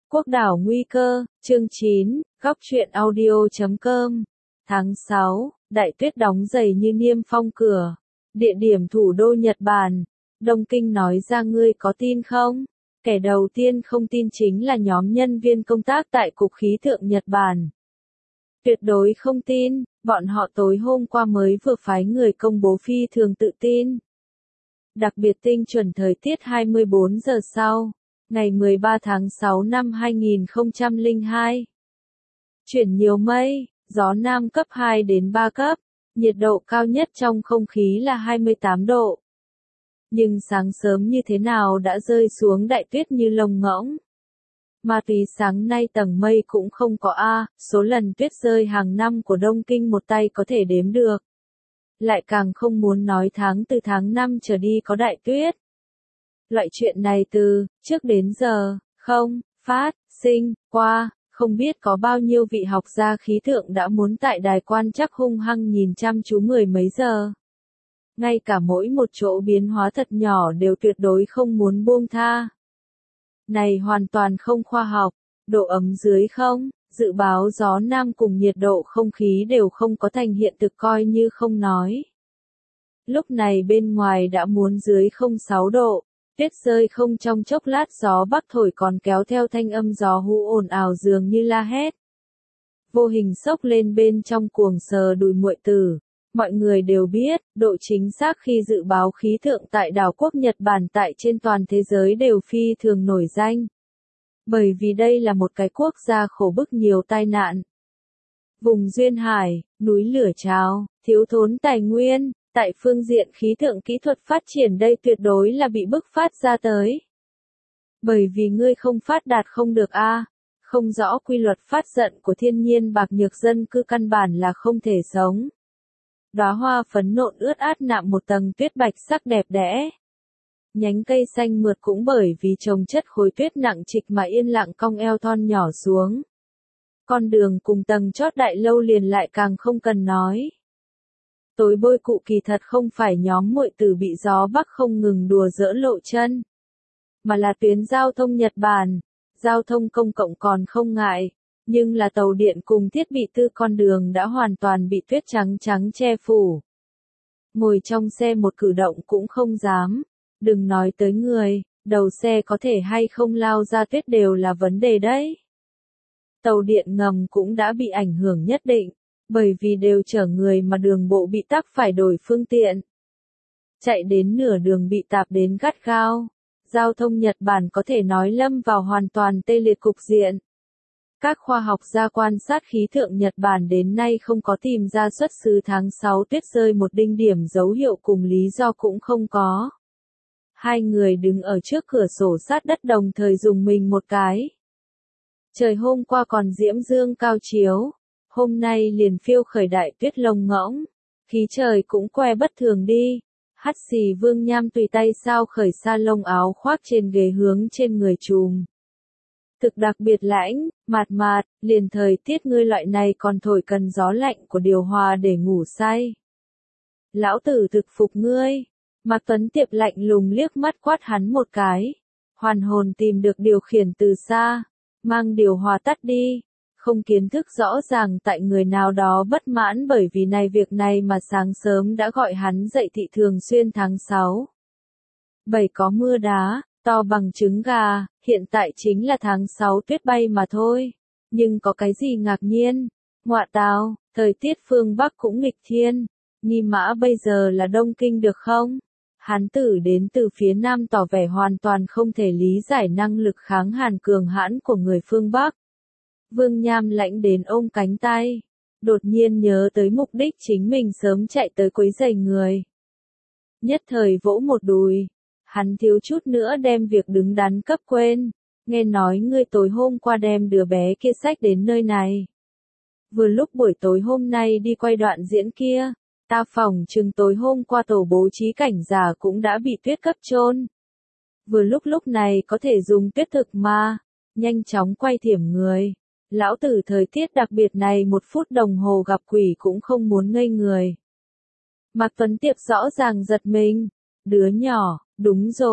Quốc đảo nguy cơ, chương 9, góc truyện audio.com. Tháng 6, đại tuyết đóng dày như niêm phong cửa. Địa điểm thủ đô Nhật Bản. Đông Kinh nói ra ngươi có tin không? Kẻ đầu tiên không tin chính là nhóm nhân viên công tác tại Cục Khí tượng Nhật Bản. Tuyệt đối không tin, bọn họ tối hôm qua mới vừa phái người công bố phi thường tự tin. Đặc biệt tinh chuẩn thời tiết 24 giờ sau, ngày 13 tháng 6 năm 2002. Chuyển nhiều mây, gió nam cấp 2 đến 3 cấp, nhiệt độ cao nhất trong không khí là 28 độ. Nhưng sáng sớm như thế nào đã rơi xuống đại tuyết như lông ngỗng. Mà tuy sáng nay tầng mây cũng không có số lần tuyết rơi hàng năm của Đông Kinh một tay có thể đếm được. Lại càng không muốn nói từ tháng 5 trở đi có đại tuyết. Loại chuyện này từ trước đến giờ, không phát sinh qua, không biết có bao nhiêu vị học gia khí tượng đã muốn tại đài quan trắc hung hăng nhìn chăm chú mười mấy giờ. Ngay cả mỗi một chỗ biến hóa thật nhỏ đều tuyệt đối không muốn buông tha. Này hoàn toàn không khoa học, độ ấm dưới không, dự báo gió nam cùng nhiệt độ không khí đều không có thành hiện thực coi như không nói. Lúc này bên ngoài đã muốn dưới 06 độ, tuyết rơi không trong chốc lát gió bắc thổi còn kéo theo thanh âm gió hú ồn ào dường như la hét. Vô hình sốc lên bên trong cuồng sờ đùi muội tử. Mọi người đều biết, độ chính xác khi dự báo khí tượng tại đảo quốc Nhật Bản tại trên toàn thế giới đều phi thường nổi danh. Bởi vì đây là một cái quốc gia khổ bức nhiều tai nạn. Vùng duyên hải, núi lửa trào, thiếu thốn tài nguyên, tại phương diện khí tượng kỹ thuật phát triển đây tuyệt đối là bị bức phát ra tới. Bởi vì ngươi không phát đạt không được không rõ quy luật phát giận của thiên nhiên bạc nhược dân cư căn bản là không thể sống. Đóa hoa phấn nộn ướt át nạm một tầng tuyết bạch sắc đẹp đẽ. Nhánh cây xanh mượt cũng bởi vì chồng chất khối tuyết nặng trịch mà yên lặng cong eo thon nhỏ xuống. Con đường cùng tầng chót đại lâu liền lại càng không cần nói. Tối bôi cụ kỳ thật không phải nhóm muội tử bị gió bắc không ngừng đùa giỡn lộ chân. Mà là tuyến giao thông Nhật Bản, giao thông công cộng còn không ngại. Nhưng là tàu điện cùng thiết bị tư con đường đã hoàn toàn bị tuyết trắng trắng che phủ. Ngồi trong xe một cử động cũng không dám. Đừng nói tới người, đầu xe có thể hay không lao ra tuyết đều là vấn đề đấy. Tàu điện ngầm cũng đã bị ảnh hưởng nhất định, bởi vì đều chở người mà đường bộ bị tắc phải đổi phương tiện. Chạy đến nửa đường bị tạp đến gắt gao. Giao thông Nhật Bản có thể nói lâm vào hoàn toàn tê liệt cục diện. Các khoa học gia quan sát khí tượng Nhật Bản đến nay không có tìm ra xuất xứ tháng 6 tuyết rơi một đinh điểm dấu hiệu cùng lý do cũng không có. Hai người đứng ở trước cửa sổ sát đất đồng thời dùng mình một cái. Trời hôm qua còn diễm dương cao chiếu, hôm nay liền phiêu khởi đại tuyết lông ngỗng, khí trời cũng que bất thường đi. Hắt xì Vương Nham tùy tay sao khởi sa lông áo khoác trên ghế hướng trên người trùm. Thực đặc biệt lãnh, mạt, liền thời tiết ngươi loại này còn thổi cần gió lạnh của điều hòa để ngủ say. Lão tử thực phục ngươi. Mạc Tuấn Tiệp lạnh lùng liếc mắt quát hắn một cái. Hoàn hồn tìm được điều khiển từ xa. Mang điều hòa tắt đi. Không kiến thức rõ ràng tại người nào đó bất mãn bởi vì việc này mà sáng sớm đã gọi hắn dậy thị thường xuyên tháng 6. 7 có mưa đá, to bằng trứng gà, hiện tại chính là tháng 6 tuyết bay mà thôi. Nhưng có cái gì ngạc nhiên? Ngoạ tào, thời tiết phương Bắc cũng nghịch thiên. Nghi Mã bây giờ là Đông Kinh được không? Hán tử đến từ phía Nam tỏ vẻ hoàn toàn không thể lý giải năng lực kháng hàn cường hãn của người phương Bắc. Vương Nham lãnh đến ôm cánh tay. Đột nhiên nhớ tới mục đích chính mình sớm chạy tới quấy rầy người. Nhất thời vỗ một đùi. Hắn thiếu chút nữa đem việc đứng đắn cấp quên. Nghe nói ngươi tối hôm qua đem đứa bé kia xách đến nơi này. Vừa lúc buổi tối hôm nay đi quay đoạn diễn kia. Ta phỏng chừng tối hôm qua tổ bố trí cảnh giả cũng đã bị tuyết cấp chôn. Vừa lúc này có thể dùng tuyết thực mà. Nhanh chóng quay thiểm người. Lão tử thời tiết đặc biệt này 1 phút đồng hồ gặp quỷ cũng không muốn ngây người. Mạc Tuấn Tiệp rõ ràng giật mình. Đứa nhỏ, đúng rồi,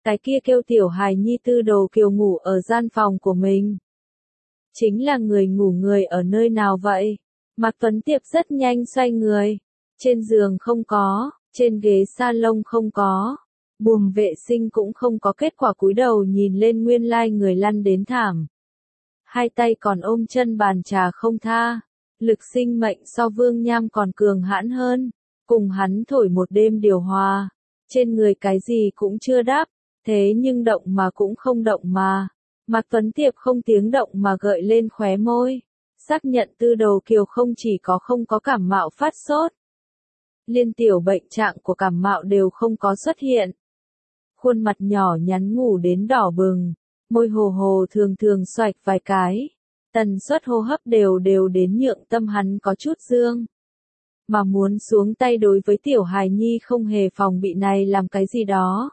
Cái kia kêu tiểu hài nhi Tư Đồ Kiều ngủ ở gian phòng của mình. Chính là người ngủ người ở nơi nào vậy? Mạc Tuấn Tiệp rất nhanh xoay người. Trên giường không có, trên ghế salon không có, buồng vệ sinh cũng không có, kết quả cúi đầu nhìn lên nguyên lai người lăn đến thảm. Hai tay còn ôm chân bàn trà không tha. Lực sinh mệnh so Vương Nham còn cường hãn hơn. Cùng hắn thổi một đêm điều hòa. Trên người cái gì cũng chưa đáp. Thế nhưng động mà cũng không động mà. Mạc Tuấn Tiệp không tiếng động mà gợi lên khóe môi. Xác nhận Tư Đồ Kiều không chỉ không có cảm mạo phát sốt. Liên tiểu bệnh trạng của cảm mạo đều không có xuất hiện. Khuôn mặt nhỏ nhắn ngủ đến đỏ bừng. Môi hồ hồ thường thường xoạch vài cái. Tần suất hô hấp đều đến nhượng tâm hắn có chút dương. Mà muốn xuống tay đối với tiểu hài nhi không hề phòng bị này làm cái gì đó.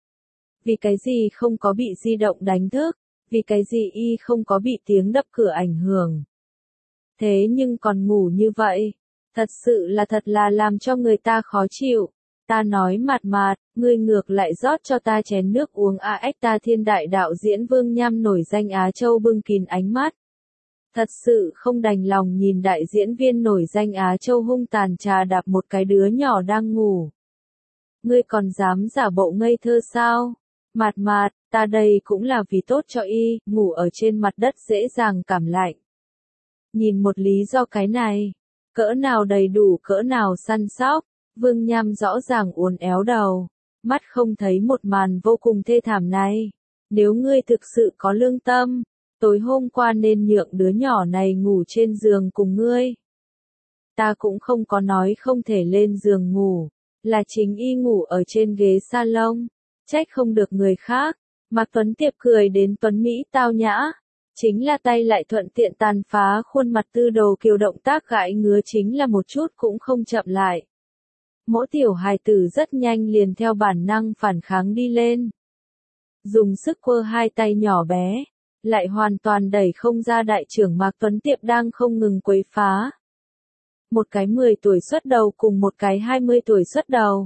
Vì cái gì không có bị di động đánh thức. Vì cái gì y không có bị tiếng đập cửa ảnh hưởng. Thế nhưng còn ngủ như vậy. Thật sự là thật là làm cho người ta khó chịu. Ta nói mạt mạt, ngươi ngược lại rót cho ta chén nước uống ta thiên đại đạo diễn Vương Nham nổi danh Á Châu bưng kín ánh mắt. Thật sự không đành lòng nhìn đại diễn viên nổi danh Á Châu hung tàn trà đạp một cái đứa nhỏ đang ngủ. Ngươi còn dám giả bộ ngây thơ sao? Mạt mạt, ta đây cũng là vì tốt cho y, ngủ ở trên mặt đất dễ dàng cảm lạnh. Nhìn một lý do cái này, cỡ nào đầy đủ cỡ nào săn sóc, Vương Nham rõ ràng uốn éo đầu, mắt không thấy một màn vô cùng thê thảm này. Nếu ngươi thực sự có lương tâm, tối hôm qua nên nhượng đứa nhỏ này ngủ trên giường cùng ngươi. Ta cũng không có nói không thể lên giường ngủ, là chính y ngủ ở trên ghế salon, trách không được người khác. Mạc Tuấn Tiệp cười đến tuấn Mỹ tao nhã, chính là tay lại thuận tiện tàn phá khuôn mặt Tư Đồ Kiều, động tác gãi ngứa chính là một chút cũng không chậm lại. Mỗi tiểu hài tử rất nhanh liền theo bản năng phản kháng đi lên. Dùng sức quơ hai tay nhỏ bé, lại hoàn toàn đẩy không ra đại trưởng Mạc Tuấn Tiệp đang không ngừng quấy phá. Một cái 10 tuổi xuất đầu cùng một cái 20 tuổi xuất đầu.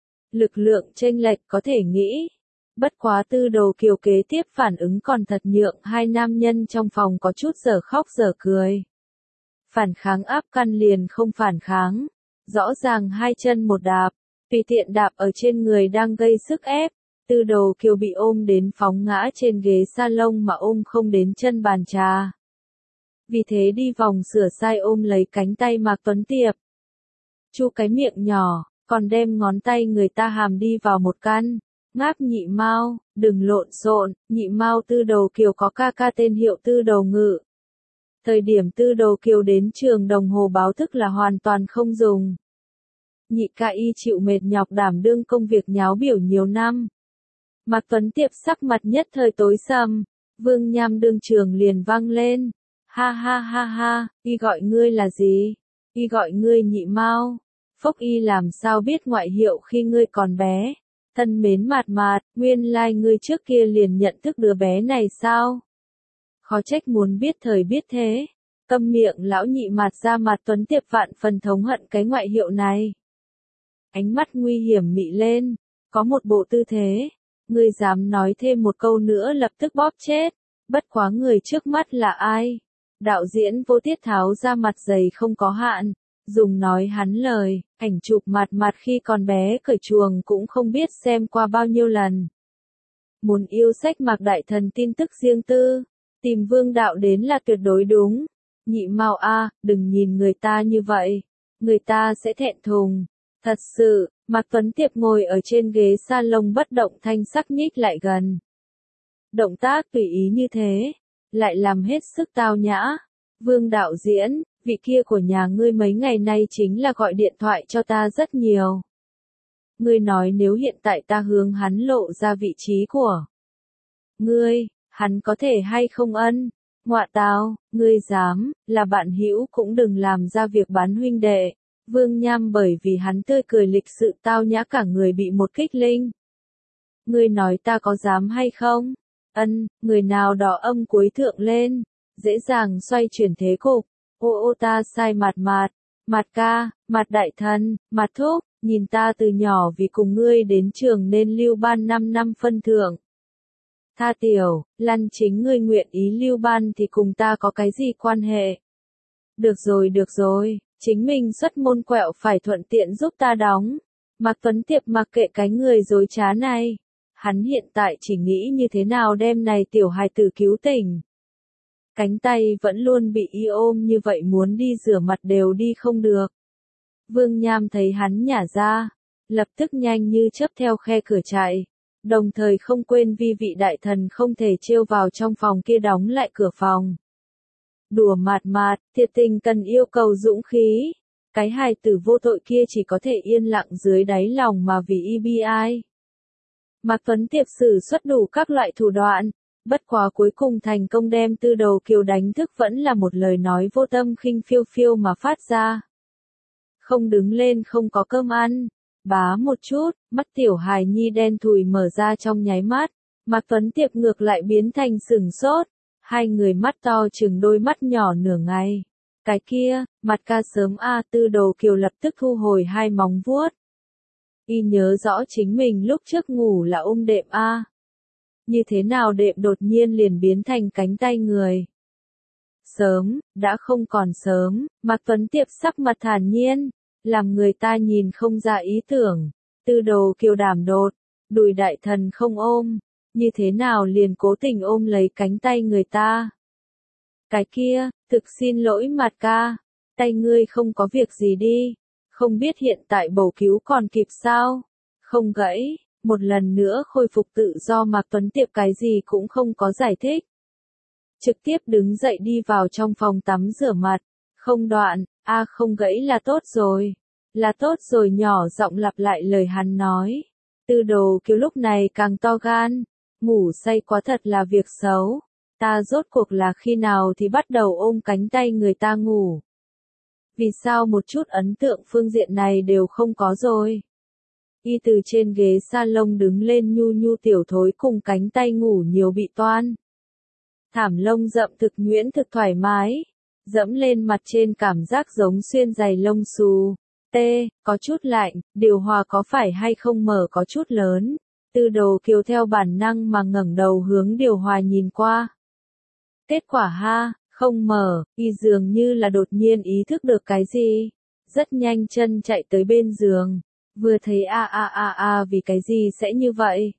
Lực lượng chênh lệch có thể nghĩ. Bất quá Tư Đồ Kiều kế tiếp phản ứng còn thật nhượng hai nam nhân trong phòng có chút dở khóc dở cười. Phản kháng áp căn liền không phản kháng. Rõ ràng hai chân một đạp, tùy tiện đạp ở trên người đang gây sức ép. Tư Đồ Kiều bị ôm đến phóng ngã trên ghế salon mà ôm không đến chân bàn trà. Vì thế đi vòng sửa sai ôm lấy cánh tay Mạc Tuấn Tiệp. Chu cái miệng nhỏ, còn đem ngón tay người ta hàm đi vào một căn. Ngáp Nhị Mao, đừng lộn xộn, Nhị Mao Tư Đồ Kiều có ca ca tên hiệu Tư Đồ Ngự. Thời điểm Tư Đồ Kiều đến trường đồng hồ báo thức là hoàn toàn không dùng. Nhị ca y chịu mệt nhọc đảm đương công việc nháo biểu nhiều năm. Mạc Tuấn Tiệp sắc mặt nhất thời tối sầm, Vương Nham đương trường liền vang lên. Ha ha ha ha, y gọi ngươi là gì? Y gọi ngươi Nhị Mao. Phốc y làm sao biết ngoại hiệu khi ngươi còn bé? Thân mến mạt mạt, nguyên lai ngươi trước kia liền nhận thức đứa bé này sao? Khó trách muốn biết thời biết thế. Câm miệng lão nhị Mạt ra. Mạt Tuấn Tiệp vạn phần thống hận cái ngoại hiệu này. Ánh mắt nguy hiểm mị lên, có một bộ tư thế. Ngươi dám nói thêm một câu nữa lập tức bóp chết. Bất quá người trước mắt là ai? Đạo diễn Vô Tiết tháo ra mặt dày không có hạn. Dùng nói hắn lời, ảnh chụp Mạt Mạt khi còn bé cởi chuồng cũng không biết xem qua bao nhiêu lần. Muốn yêu sách Mạc Đại Thần tin tức riêng tư, tìm Vương Đạo đến là tuyệt đối đúng. Nhị Mao a, đừng nhìn người ta như vậy, người ta sẽ thẹn thùng. Thật sự, Mạc Tuấn Tiệp ngồi ở trên ghế salon bất động thanh sắc nhích lại gần. Động tác tùy ý như thế, lại làm hết sức tao nhã. Vương đạo diễn, vị kia của nhà ngươi mấy ngày nay chính là gọi điện thoại cho ta rất nhiều. Ngươi nói nếu hiện tại ta hướng hắn lộ ra vị trí của ngươi, hắn có thể hay không ân? Ngọa tào, ngươi dám, là bạn hữu cũng đừng làm ra việc bán huynh đệ. Vương Nham bởi vì hắn tươi cười lịch sự tao nhã cả người bị một kích linh. Ngươi nói ta có dám hay không? Ân, người nào đó âm cuối thượng lên, dễ dàng xoay chuyển thế cục. Ô ta sai Mạt Mạt, Mạt ca, Mạt đại thần, Mạt thúc, Nhìn ta từ nhỏ vì cùng ngươi đến trường nên lưu ban 5 năm phân thượng. Tha tiểu, lăn chính ngươi nguyện ý lưu ban thì cùng ta có cái gì quan hệ. Được rồi, chính mình xuất môn quẹo phải thuận tiện giúp ta đóng. Mạc Tuấn Tiệp mặc kệ cái người dối trá này. Hắn hiện tại chỉ nghĩ như thế nào đem này tiểu hài tử cứu tỉnh. Cánh tay vẫn luôn bị y ôm như vậy muốn đi rửa mặt đều đi không được. Vương Nham thấy hắn nhả ra, lập tức nhanh như chớp theo khe cửa chạy, đồng thời không quên vi vị đại thần không thể trêu vào trong phòng kia đóng lại cửa phòng. Đùa mạt, thiệt tình cần yêu cầu dũng khí, cái hài tử vô tội kia chỉ có thể yên lặng dưới đáy lòng mà vì y bi ai. Mạc Tuấn Tiệp sử xuất đủ các loại thủ đoạn, bất quá cuối cùng thành công đem Tư Đầu Kiều đánh thức vẫn là một lời nói vô tâm khinh phiêu phiêu mà phát ra. Không đứng lên không có cơm ăn, bá một chút, mắt tiểu hài nhi đen thùi mở ra trong nháy mắt, Mạc Tuấn Tiệp ngược lại biến thành sừng sốt, hai người mắt to chừng đôi mắt nhỏ nửa ngày. Cái kia, mặt ca sớm Tư Đầu Kiều lập tức thu hồi hai móng vuốt. Y nhớ rõ chính mình lúc trước ngủ là ôm đệm Như thế nào đệm đột nhiên liền biến thành cánh tay người. Sớm, đã không còn sớm, Mạc Tuấn Tiệp sắc mặt thản nhiên, làm người ta nhìn không ra ý tưởng. Tư Đầu Kiều đảm đột, đùi đại thần không ôm, như thế nào liền cố tình ôm lấy cánh tay người ta. Cái kia, thực xin lỗi Mạt ca, tay ngươi không có việc gì đi, không biết hiện tại bầu cứu còn kịp sao? Không gãy, một lần nữa khôi phục tự do Mạc Tuấn Tiệp cái gì cũng không có giải thích. Trực tiếp đứng dậy đi vào trong phòng tắm rửa mặt, không đoạn, không gãy là tốt rồi nhỏ giọng lặp lại lời hắn nói. Tư Đầu Kiều lúc này càng to gan, ngủ say quá thật là việc xấu, ta rốt cuộc là khi nào thì bắt đầu ôm cánh tay người ta ngủ. Vì sao một chút ấn tượng phương diện này đều không có rồi? Y từ trên ghế salon đứng lên nhu nhu tiểu thối cùng cánh tay ngủ nhiều bị toan. Thảm lông rậm thực nhuyễn thực thoải mái, dẫm lên mặt trên cảm giác giống xuyên giày lông xù. Có chút lạnh, điều hòa có phải hay không mở có chút lớn. Tư Đầu Kiều theo bản năng mà ngẩng đầu hướng điều hòa nhìn qua. Kết quả không mở, y dường như là đột nhiên ý thức được cái gì. Rất nhanh chân chạy tới bên giường, vừa thấy vì cái gì sẽ như vậy?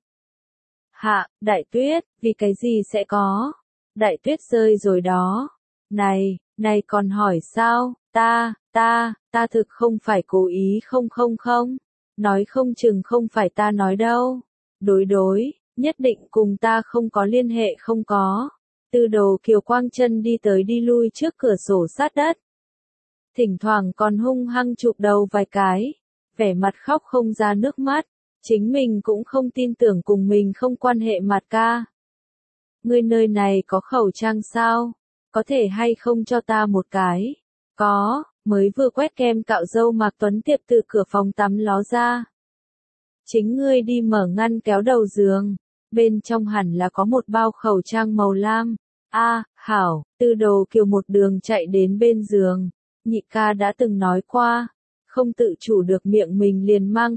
Đại tuyết, vì cái gì sẽ có? Đại tuyết rơi rồi đó. Này còn hỏi sao? Ta thực không phải cố ý không. Nói không chừng không phải ta nói đâu. Đối, nhất định cùng ta không có liên hệ không có. Tư Đầu Kiều quang chân đi tới đi lui trước cửa sổ sát đất. Thỉnh thoảng còn hung hăng chụp đầu vài cái, vẻ mặt khóc không ra nước mắt, chính mình cũng không tin tưởng cùng mình không quan hệ Mạt ca. Ngươi nơi này có khẩu trang sao? Có thể hay không cho ta một cái? Có, mới vừa quét kem cạo râu Mạc Tuấn Tiệp từ cửa phòng tắm ló ra. Chính ngươi đi mở ngăn kéo đầu giường, bên trong hẳn là có một bao khẩu trang màu lam. Hảo, Tư Đầu Kiều một đường chạy đến bên giường, nhị ca đã từng nói qua, không tự chủ được miệng mình liền mang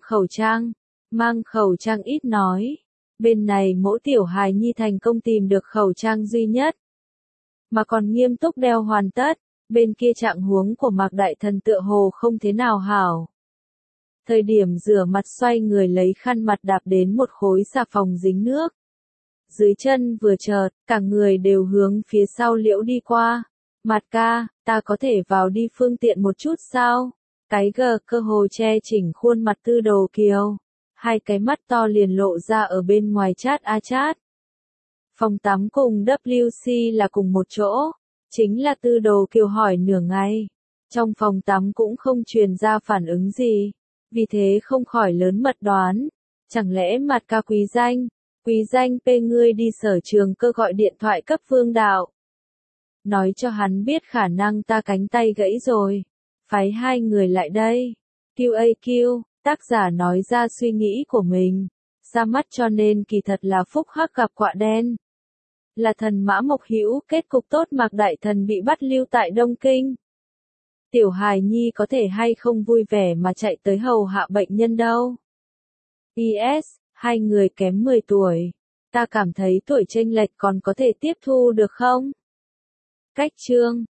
khẩu trang ít nói. Bên này mỗi tiểu hài nhi thành công tìm được khẩu trang duy nhất, mà còn nghiêm túc đeo hoàn tất, bên kia trạng huống của Mạc Đại Thần tựa hồ không thế nào hảo. Thời điểm rửa mặt xoay người lấy khăn mặt đạp đến một khối xà phòng dính nước. Dưới chân vừa chợt, cả người đều hướng phía sau liễu đi qua. Mạt ca, ta có thể vào đi phương tiện một chút sao? Cái cơ hồ che chỉnh khuôn mặt Tư Đầu Kiều. Hai cái mắt to liền lộ ra ở bên ngoài chát. Phòng tắm cùng WC là cùng một chỗ. Chính là Tư Đầu Kiều hỏi nửa ngày. Trong phòng tắm cũng không truyền ra phản ứng gì. Vì thế không khỏi lớn mật đoán. Chẳng lẽ Mạt ca quý danh ngươi đi Sở Trường Cơ gọi điện thoại cấp Vương Đạo. Nói cho hắn biết khả năng ta cánh tay gãy rồi. Phái hai người lại đây. QAQ, tác giả nói ra suy nghĩ của mình. Ra mắt cho nên kỳ thật là phúc hắc gặp quạ đen. Là thần Mã Mộc Hữu, kết cục tốt Mạc Đại Thần bị bắt lưu tại Đông Kinh. Tiểu hài nhi có thể hay không vui vẻ mà chạy tới hầu hạ bệnh nhân đâu. PS, hai người kém 10 tuổi. Ta cảm thấy tuổi chênh lệch còn có thể tiếp thu được không? Cách chương